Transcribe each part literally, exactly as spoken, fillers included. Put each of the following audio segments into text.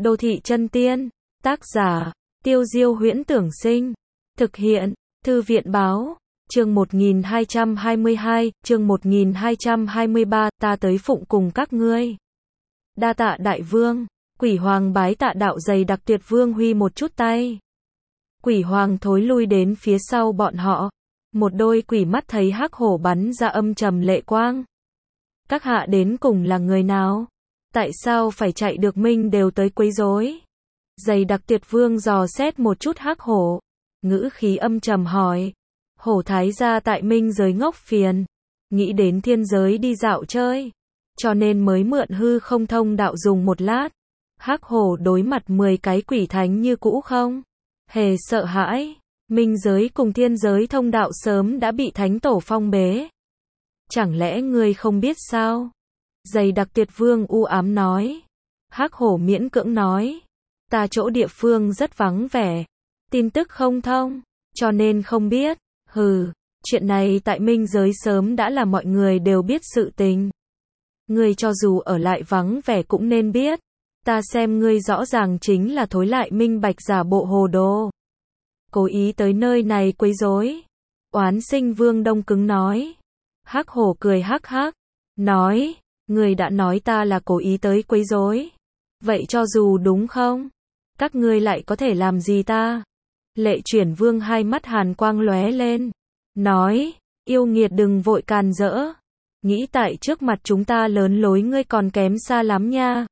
Đô thị chân tiên, tác giả, Tiêu Diêu Huyễn Tưởng Sinh, thực hiện, Thư viện Báo, chương một nghìn hai trăm hai mươi hai, chương một nghìn hai trăm hai mươi ba, ta tới phụng cùng các ngươi. Đa tạ đại vương, Quỷ Hoàng bái tạ đạo dày đặc tuyệt vương huy một chút tay. Quỷ Hoàng thối lui đến phía sau bọn họ, một đôi quỷ mắt thấy hắc hổ bắn ra âm trầm lệ quang. Các hạ đến cùng là người nào? Tại sao phải chạy được minh đều tới quấy rối? Dày đặc tuyệt vương dò xét một chút hắc hổ, ngữ khí âm trầm hỏi. Hổ thái gia tại minh giới ngốc phiền, nghĩ đến thiên giới đi dạo chơi, cho nên mới mượn hư không thông đạo dùng một lát. Hắc hổ đối mặt mười cái quỷ thánh như cũ không hề sợ hãi, minh giới cùng thiên giới thông đạo sớm đã bị thánh tổ phong bế. Chẳng lẽ ngươi không biết sao? Dày đặc tuyệt vương u ám nói. Hắc hổ miễn cưỡng nói, ta chỗ địa phương rất vắng vẻ, tin tức không thông, cho nên không biết. Hừ, chuyện này tại minh giới sớm đã là mọi người đều biết sự tình. Ngươi cho dù ở lại vắng vẻ cũng nên biết. Ta xem ngươi rõ ràng chính là thối lại minh bạch giả bộ hồ đồ, cố ý tới nơi này quấy rối. Oán sinh vương đông cứng nói. Hắc hổ cười hắc hắc, nói, ngươi đã nói ta là cố ý tới quấy rối. Vậy cho dù đúng không? Các ngươi lại có thể làm gì ta? Lệ chuyển vương hai mắt hàn quang lóe lên, nói, yêu nghiệt đừng vội càn rỡ. Nghĩ tại trước mặt chúng ta lớn lối ngươi còn kém xa lắm nha.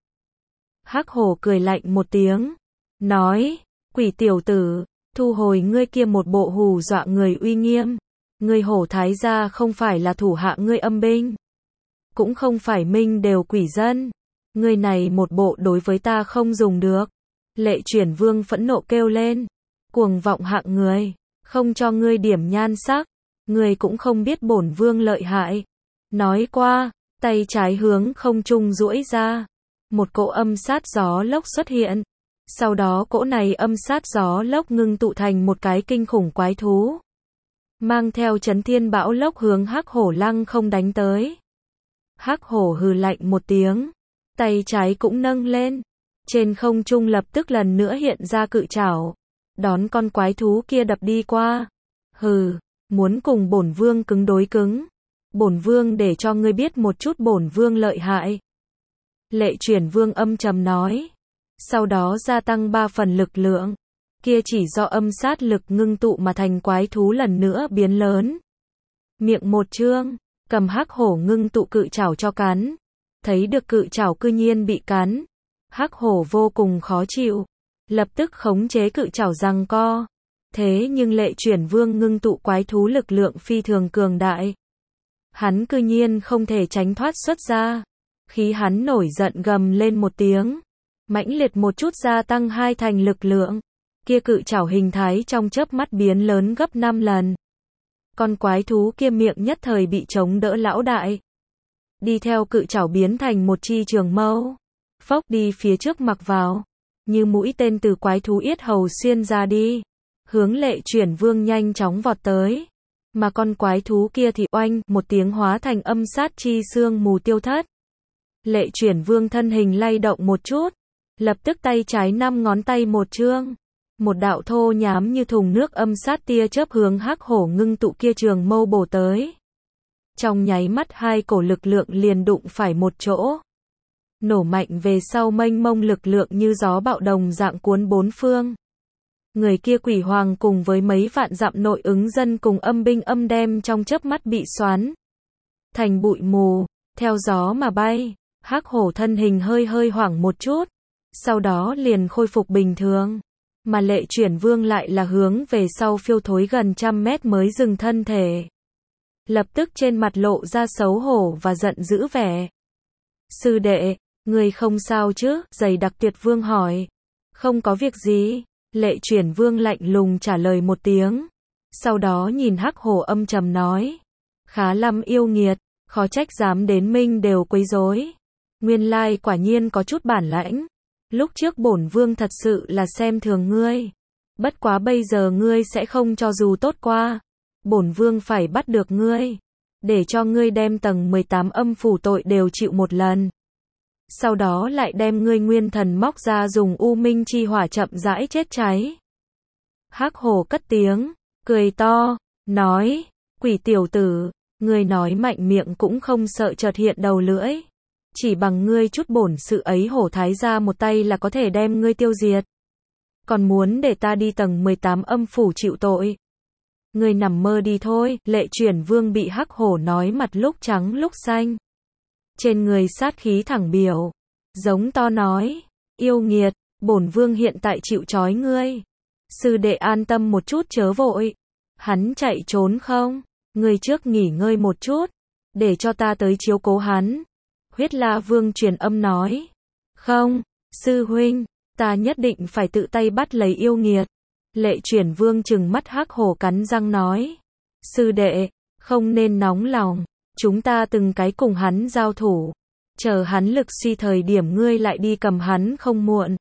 Hắc hổ cười lạnh một tiếng, nói, quỷ tiểu tử, thu hồi ngươi kia một bộ hù dọa người uy nghiêm. Ngươi hổ thái gia không phải là thủ hạ ngươi âm binh, cũng không phải minh đều quỷ dân. Ngươi này một bộ đối với ta không dùng được. Lệ chuyển vương phẫn nộ kêu lên, cuồng vọng hạng người, không cho ngươi điểm nhan sắc, ngươi cũng không biết bổn vương lợi hại. Nói qua, tay trái hướng không trung duỗi ra, một cỗ âm sát gió lốc xuất hiện. Sau đó cỗ này âm sát gió lốc ngưng tụ thành một cái kinh khủng quái thú, mang theo chấn thiên bão lốc hướng hắc hổ lăng không đánh tới. Hắc hổ hừ lạnh một tiếng, tay trái cũng nâng lên, trên không trung lập tức lần nữa hiện ra cự trảo, đón con quái thú kia đập đi qua. Hừ, muốn cùng bổn vương cứng đối cứng? Bổn vương để cho ngươi biết một chút bổn vương lợi hại. Lệ chuyển vương âm trầm nói, sau đó gia tăng ba phần lực lượng. Kia chỉ do âm sát lực ngưng tụ mà thành quái thú lần nữa biến lớn. Miệng một trương, cầm hắc hổ ngưng tụ cự trảo cho cắn. Thấy được cự trảo cư nhiên bị cắn, hắc hổ vô cùng khó chịu, lập tức khống chế cự trảo giằng co. Thế nhưng lệ chuyển vương ngưng tụ quái thú lực lượng phi thường cường đại, hắn cư nhiên không thể tránh thoát xuất ra. Khí hắn nổi giận gầm lên một tiếng, mãnh liệt một chút gia tăng hai thành lực lượng. Kia cự trảo hình thái trong chớp mắt biến lớn gấp năm lần. Con quái thú kia miệng nhất thời bị chống đỡ lão đại. Đi theo cự trảo biến thành một chi trường mâu, phốc đi phía trước mặc vào, như mũi tên từ quái thú yết hầu xuyên ra đi, hướng lệ chuyển vương nhanh chóng vọt tới. Mà con quái thú kia thì oanh một tiếng hóa thành âm sát chi xương mù tiêu thất. Lệ chuyển vương thân hình lay động một chút, lập tức tay trái năm ngón tay một trương, một đạo thô nhám như thùng nước âm sát tia chớp hướng hắc hổ ngưng tụ kia trường mâu bổ tới. Trong nháy mắt hai cổ lực lượng liền đụng phải một chỗ, nổ mạnh về sau mênh mông lực lượng như gió bạo đồng dạng cuốn bốn phương. Người kia quỷ hoàng cùng với mấy vạn dặm nội ứng dân cùng âm binh âm đem trong chớp mắt bị xoắn thành bụi mù, theo gió mà bay. Hắc hổ thân hình hơi hơi hoảng một chút, sau đó liền khôi phục bình thường. Mà lệ chuyển vương lại là hướng về sau phiêu thối gần trăm mét mới dừng thân thể. Lập tức trên mặt lộ ra xấu hổ và giận dữ vẻ. Sư đệ, người không sao chứ? Dày đặc tuyệt vương hỏi. Không có việc gì. Lệ chuyển vương lạnh lùng trả lời một tiếng. Sau đó nhìn hắc hổ âm trầm nói. Khá lắm yêu nghiệt, khó trách dám đến minh đều quấy rối. Nguyên lai quả nhiên có chút bản lãnh. Lúc trước bổn vương thật sự là xem thường ngươi. Bất quá bây giờ ngươi sẽ không cho dù tốt qua. Bổn vương phải bắt được ngươi, để cho ngươi đem tầng mười tám âm phủ tội đều chịu một lần. sau đó lại đem ngươi nguyên thần móc ra dùng u minh chi hỏa chậm rãi chết cháy. Hắc hổ cất tiếng, cười to, nói, quỷ tiểu tử, ngươi nói mạnh miệng cũng không sợ chợt hiện đầu lưỡi. Chỉ bằng ngươi chút bổn sự ấy hổ thái gia một tay là có thể đem ngươi tiêu diệt. Còn muốn để ta đi tầng mười tám âm phủ chịu tội. Ngươi nằm mơ đi thôi, Lệ Chuyển Vương bị hắc hổ nói mặt lúc trắng lúc xanh. Trên người sát khí thẳng biểu, giống to nói, yêu nghiệt, bổn vương hiện tại chịu trói ngươi. Sư đệ an tâm một chút chớ vội. Hắn chạy trốn không? Ngươi trước nghỉ ngơi một chút, để cho ta tới chiếu cố hắn. Huyết La Vương truyền âm nói, không, sư huynh, ta nhất định phải tự tay bắt lấy yêu nghiệt. Lệ Chuyển Vương trừng mắt hắc hổ cắn răng nói, sư đệ, không nên nóng lòng, chúng ta từng cái cùng hắn giao thủ, chờ hắn lực suy thời điểm ngươi lại đi cầm hắn không muộn.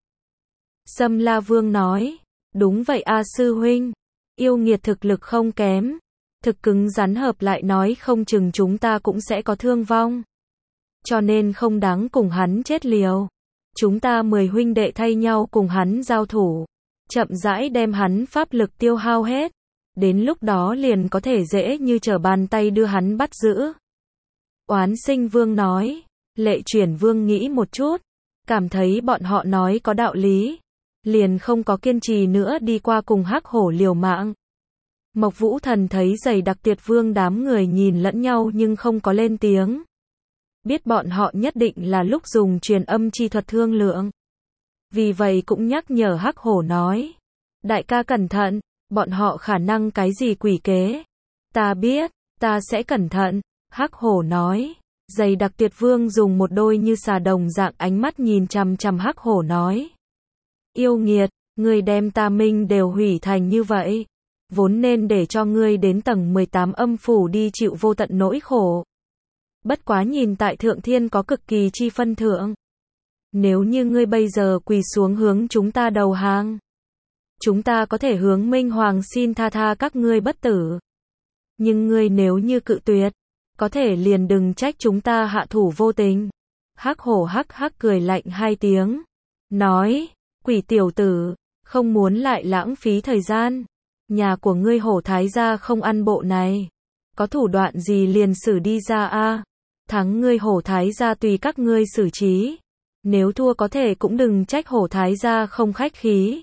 Sâm La Vương nói, đúng vậy a sư huynh, yêu nghiệt thực lực không kém, thực cứng rắn hợp lại nói không chừng chúng ta cũng sẽ có thương vong. Cho nên không đáng cùng hắn chết liều. Chúng ta mười huynh đệ thay nhau cùng hắn giao thủ, chậm rãi đem hắn pháp lực tiêu hao hết, đến lúc đó liền có thể dễ như trở bàn tay đưa hắn bắt giữ. Oán Sinh Vương nói, Lệ Chuyển Vương nghĩ một chút, cảm thấy bọn họ nói có đạo lý, liền không có kiên trì nữa đi qua cùng hắc hổ liều mạng. Mộc Vũ Thần thấy dày đặc Tiệt Vương đám người nhìn lẫn nhau nhưng không có lên tiếng. Biết bọn họ nhất định là lúc dùng truyền âm chi thuật thương lượng. Vì vậy cũng nhắc nhở hắc hổ nói, đại ca cẩn thận, bọn họ khả năng cái gì quỷ kế. Ta biết, ta sẽ cẩn thận, hắc hổ nói. Dày đặc Tiệt Vương dùng một đôi như xà đồng dạng ánh mắt nhìn chằm chằm hắc hổ nói, yêu nghiệt, ngươi đem ta minh đều hủy thành như vậy, vốn nên để cho ngươi đến tầng mười tám âm phủ đi chịu vô tận nỗi khổ. Bất quá nhìn tại thượng thiên có cực kỳ chi phân thượng. Nếu như ngươi bây giờ quỳ xuống hướng chúng ta đầu hàng, chúng ta có thể hướng Minh Hoàng xin tha tha các ngươi bất tử. Nhưng ngươi nếu như cự tuyệt, có thể liền đừng trách chúng ta hạ thủ vô tình. Hắc hổ hắc hắc cười lạnh hai tiếng, nói, quỷ tiểu tử, không muốn lại lãng phí thời gian. Nhà của ngươi hổ thái gia không ăn bộ này. Có thủ đoạn gì liền xử đi ra a. Thắng ngươi hổ thái gia tùy các ngươi xử trí. Nếu thua có thể cũng đừng trách hổ thái gia không khách khí.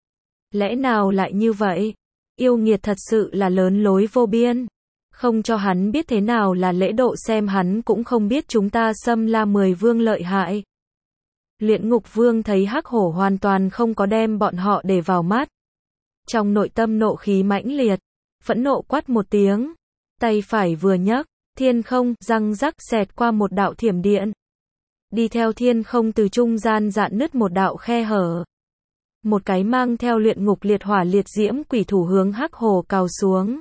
Lẽ nào lại như vậy? Yêu nghiệt thật sự là lớn lối vô biên. Không cho hắn biết thế nào là lễ độ xem hắn cũng không biết chúng ta Sâm La mười vương lợi hại. Luyện Ngục Vương thấy hắc hổ hoàn toàn không có đem bọn họ để vào mắt. Trong nội tâm nộ khí mãnh liệt, phẫn nộ quát một tiếng, tay phải vừa nhấc, thiên không, răng rắc xẹt qua một đạo thiểm điện. Đi theo thiên không từ trung gian dạn nứt một đạo khe hở. Một cái mang theo luyện ngục liệt hỏa liệt diễm quỷ thủ hướng hắc hổ cào xuống.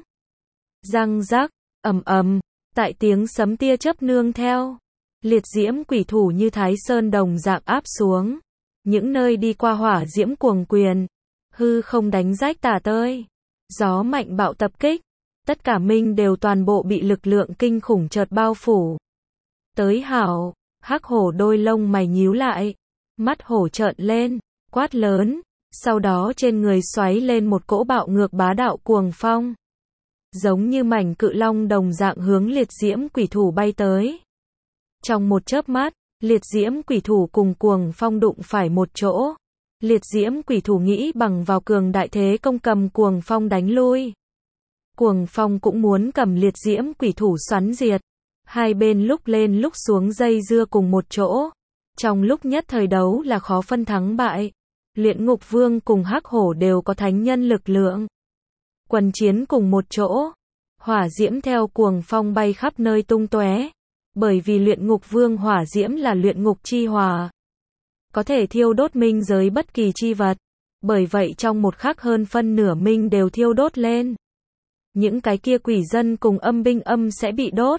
Răng rắc, ầm ầm, tại tiếng sấm tia chớp nương theo. Liệt diễm quỷ thủ như thái sơn đồng dạng áp xuống. Những nơi đi qua hỏa diễm cuồng quyền. Hư không đánh rách tả tơi. Gió mạnh bạo tập kích. Tất cả minh đều toàn bộ bị lực lượng kinh khủng chợt bao phủ. Tới hảo, hắc hổ đôi lông mày nhíu lại. Mắt hổ trợn lên, quát lớn. Sau đó trên người xoáy lên một cỗ bạo ngược bá đạo cuồng phong. Giống như mảnh cự long đồng dạng hướng liệt diễm quỷ thủ bay tới. Trong một chớp mắt, liệt diễm quỷ thủ cùng cuồng phong đụng phải một chỗ. Liệt diễm quỷ thủ nghĩ bằng vào cường đại thế công cầm cuồng phong đánh lui. Cuồng phong cũng muốn cầm liệt diễm quỷ thủ xoắn diệt. Hai bên lúc lên lúc xuống dây dưa cùng một chỗ. Trong lúc nhất thời đấu là khó phân thắng bại. Luyện Ngục Vương cùng hắc hổ đều có thánh nhân lực lượng. Quần chiến cùng một chỗ. Hỏa diễm theo cuồng phong bay khắp nơi tung tóe. Bởi vì Luyện Ngục Vương hỏa diễm là luyện ngục chi hỏa. Có thể thiêu đốt minh giới bất kỳ chi vật. Bởi vậy trong một khắc hơn phân nửa minh đều thiêu đốt lên. Những cái kia quỷ dân cùng âm binh âm sẽ bị đốt.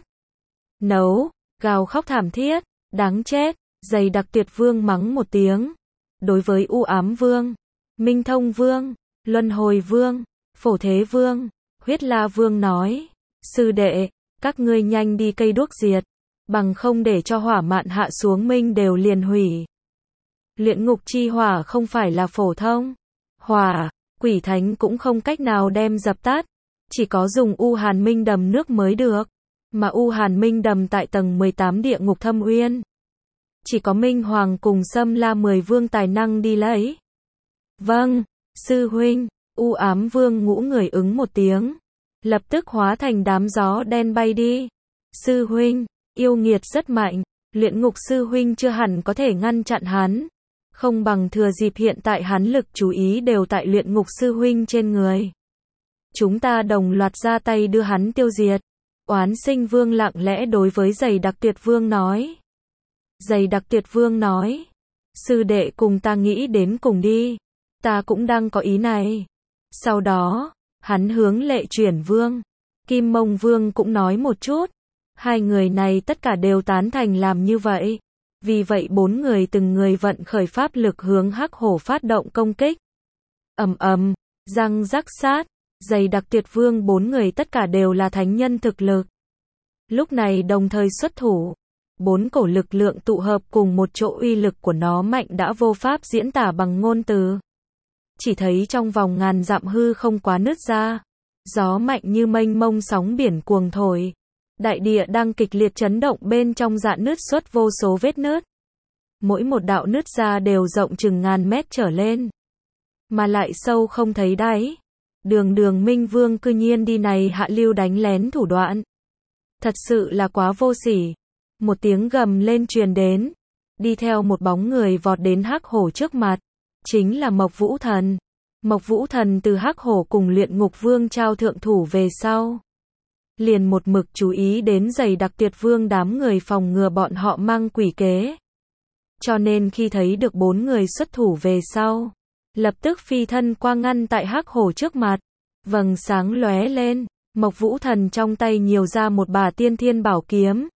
Nấu, gào khóc thảm thiết, đáng chết, dày đặc Tuyệt Vương mắng một tiếng. Đối với U Ám Vương, Minh Thông Vương, Luân Hồi Vương, Phổ Thế Vương, Huyết La Vương nói, sư đệ, các ngươi nhanh đi cây đuốc diệt. bằng không để cho hỏa mạn hạ xuống minh đều liền hủy. Luyện ngục chi hỏa không phải là phổ thông hỏa, quỷ thánh cũng không cách nào đem dập tắt, chỉ có dùng U Hàn Minh đầm nước mới được, mà U Hàn Minh đầm tại tầng mười tám địa ngục thâm uyên. Chỉ có Minh Hoàng cùng Sâm La mười vương tài năng đi lấy. Vâng, sư huynh, U Ám Vương ngũ người ứng một tiếng, lập tức hóa thành đám gió đen bay đi. Sư huynh, yêu nghiệt rất mạnh, luyện ngục sư huynh chưa hẳn có thể ngăn chặn hắn. Không bằng thừa dịp hiện tại hắn lực chú ý đều tại luyện ngục sư huynh trên người. Chúng ta đồng loạt ra tay đưa hắn tiêu diệt. Oán Sinh Vương lặng lẽ đối với Dày Đặc Tuyệt Vương nói. Dày Đặc Tuyệt Vương nói, sư đệ cùng ta nghĩ đến cùng đi, ta cũng đang có ý này. Sau đó, hắn hướng Lệ Chuyển Vương, Kim Mông Vương cũng nói một chút. Hai người này tất cả đều tán thành làm như vậy. Vì vậy bốn người từng người vận khởi pháp lực hướng Hắc Hổ phát động công kích. Ầm ầm, răng rắc sát, Dày Đặc Tuyệt Vương bốn người tất cả đều là thánh nhân thực lực. Lúc này đồng thời xuất thủ, bốn cổ lực lượng tụ hợp cùng một chỗ, uy lực của nó mạnh đã vô pháp diễn tả bằng ngôn từ. Chỉ thấy trong vòng ngàn dặm hư không quá nứt ra, gió mạnh như mênh mông sóng biển cuồng thổi. Đại địa đang kịch liệt chấn động, bên trong rạn nứt xuất vô số vết nứt. Mỗi một đạo nứt ra đều rộng chừng ngàn mét trở lên, mà lại sâu không thấy đáy. Đường đường Minh Vương cư nhiên đi này hạ lưu đánh lén thủ đoạn. Thật sự là quá vô sỉ. Một tiếng gầm lên truyền đến, đi theo một bóng người vọt đến Hắc Hổ trước mặt, chính là Mộc Vũ Thần. Mộc Vũ Thần từ Hắc Hổ cùng Luyện Ngục Vương trao thượng thủ về sau, liền một mực chú ý đến Dày Đặc Tuyệt Vương đám người, phòng ngừa bọn họ mang quỷ kế. Cho nên khi thấy được bốn người xuất thủ về sau, lập tức phi thân qua ngăn tại Hắc Hổ trước mặt. Vầng sáng lóe lên, Mộc Vũ Thần trong tay nhiều ra một bả tiên thiên bảo kiếm.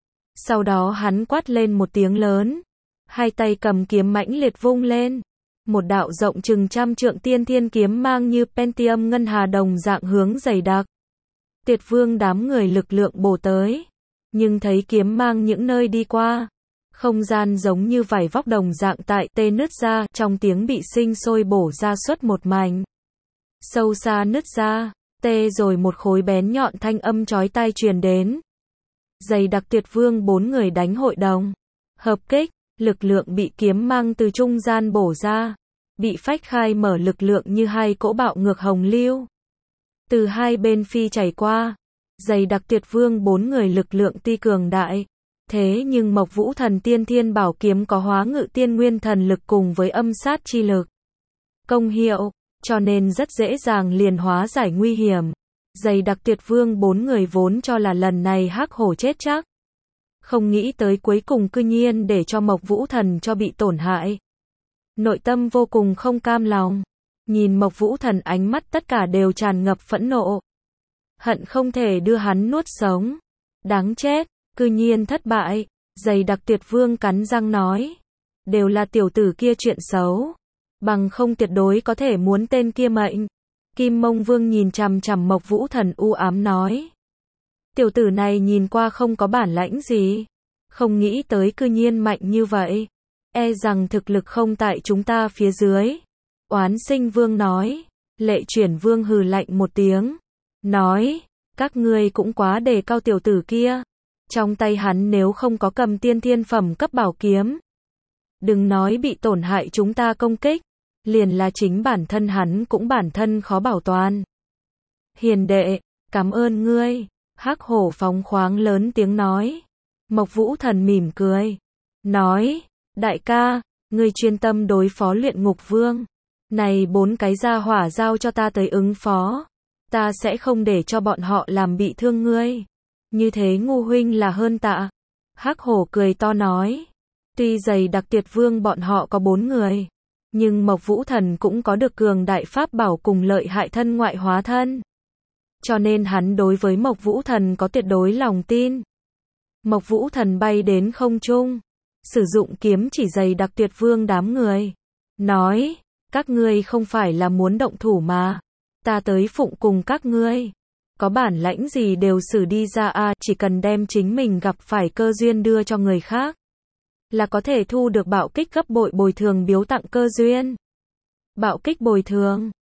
Sau đó hắn quát lên một tiếng lớn, hai tay cầm kiếm mãnh liệt vung lên. Một đạo rộng chừng trăm trượng tiên thiên kiếm mang như Pentium ngân hà đồng dạng hướng Dày Đặc Tuyệt Vương đám người lực lượng bổ tới. Nhưng thấy kiếm mang những nơi đi qua, không gian giống như vải vóc đồng dạng tại tê nứt ra, trong tiếng bị sinh sôi bổ ra xuất một mảnh. Sâu xa nứt ra, tê rồi một khối bén nhọn, thanh âm chói tai truyền đến. Dày Đặc Tuyệt Vương bốn người đánh hội đồng, hợp kích, lực lượng bị kiếm mang từ trung gian bổ ra, bị phách khai mở, lực lượng như hai cỗ bạo ngược hồng lưu, từ hai bên phi chảy qua. Dày Đặc Tuyệt Vương bốn người lực lượng tuy cường đại, thế nhưng Mộc Vũ Thần tiên thiên bảo kiếm có hóa ngự tiên nguyên thần lực cùng với âm sát chi lực công hiệu, cho nên rất dễ dàng liền hóa giải nguy hiểm. Dày Đặc Tuyệt Vương bốn người vốn cho là lần này Hắc Hổ chết chắc, không nghĩ tới cuối cùng cư nhiên để cho Mộc Vũ Thần cho bị tổn hại. Nội tâm vô cùng không cam lòng, nhìn Mộc Vũ Thần ánh mắt tất cả đều tràn ngập phẫn nộ, hận không thể đưa hắn nuốt sống. Đáng chết, cư nhiên thất bại. Dày Đặc Tuyệt Vương cắn răng nói, đều là tiểu tử kia chuyện xấu, bằng không tuyệt đối có thể muốn tên kia mệnh. Kim Mông Vương nhìn chằm chằm Mộc Vũ Thần u ám nói, tiểu tử này nhìn qua không có bản lãnh gì, không nghĩ tới cư nhiên mạnh như vậy, e rằng thực lực không tại chúng ta phía dưới. Oán Sinh Vương nói. Lệ Chuyển Vương hừ lạnh một tiếng, nói, các ngươi cũng quá đề cao tiểu tử kia. Trong tay hắn nếu không có cầm tiên thiên phẩm cấp bảo kiếm, đừng nói bị tổn hại chúng ta công kích, liền là chính bản thân hắn cũng bản thân khó bảo toàn. Hiền đệ, cảm ơn ngươi. Hắc Hổ phóng khoáng lớn tiếng nói. Mộc Vũ Thần mỉm cười, nói, đại ca, ngươi chuyên tâm đối phó Luyện Ngục Vương, này bốn cái gia hỏa giao cho ta tới ứng phó, ta sẽ không để cho bọn họ làm bị thương ngươi. Như thế ngu huynh là hơn tạ. Hắc Hổ cười to nói, tuy Dày Đặc Tuyệt Vương bọn họ có bốn người, nhưng Mộc Vũ Thần cũng có được cường đại pháp bảo cùng lợi hại thân ngoại hóa thân, cho nên hắn đối với Mộc Vũ Thần có tuyệt đối lòng tin. Mộc Vũ Thần bay đến không trung, sử dụng kiếm chỉ Dày Đặc Tuyệt Vương đám người, nói, các ngươi không phải là muốn động thủ mà, ta tới phụng cùng các ngươi. có bản lãnh gì đều xử đi ra a, chỉ cần đem chính mình gặp phải cơ duyên đưa cho người khác, là có thể thu được bạo kích gấp bội bồi thường biếu tặng cơ duyên. Bạo kích bồi thường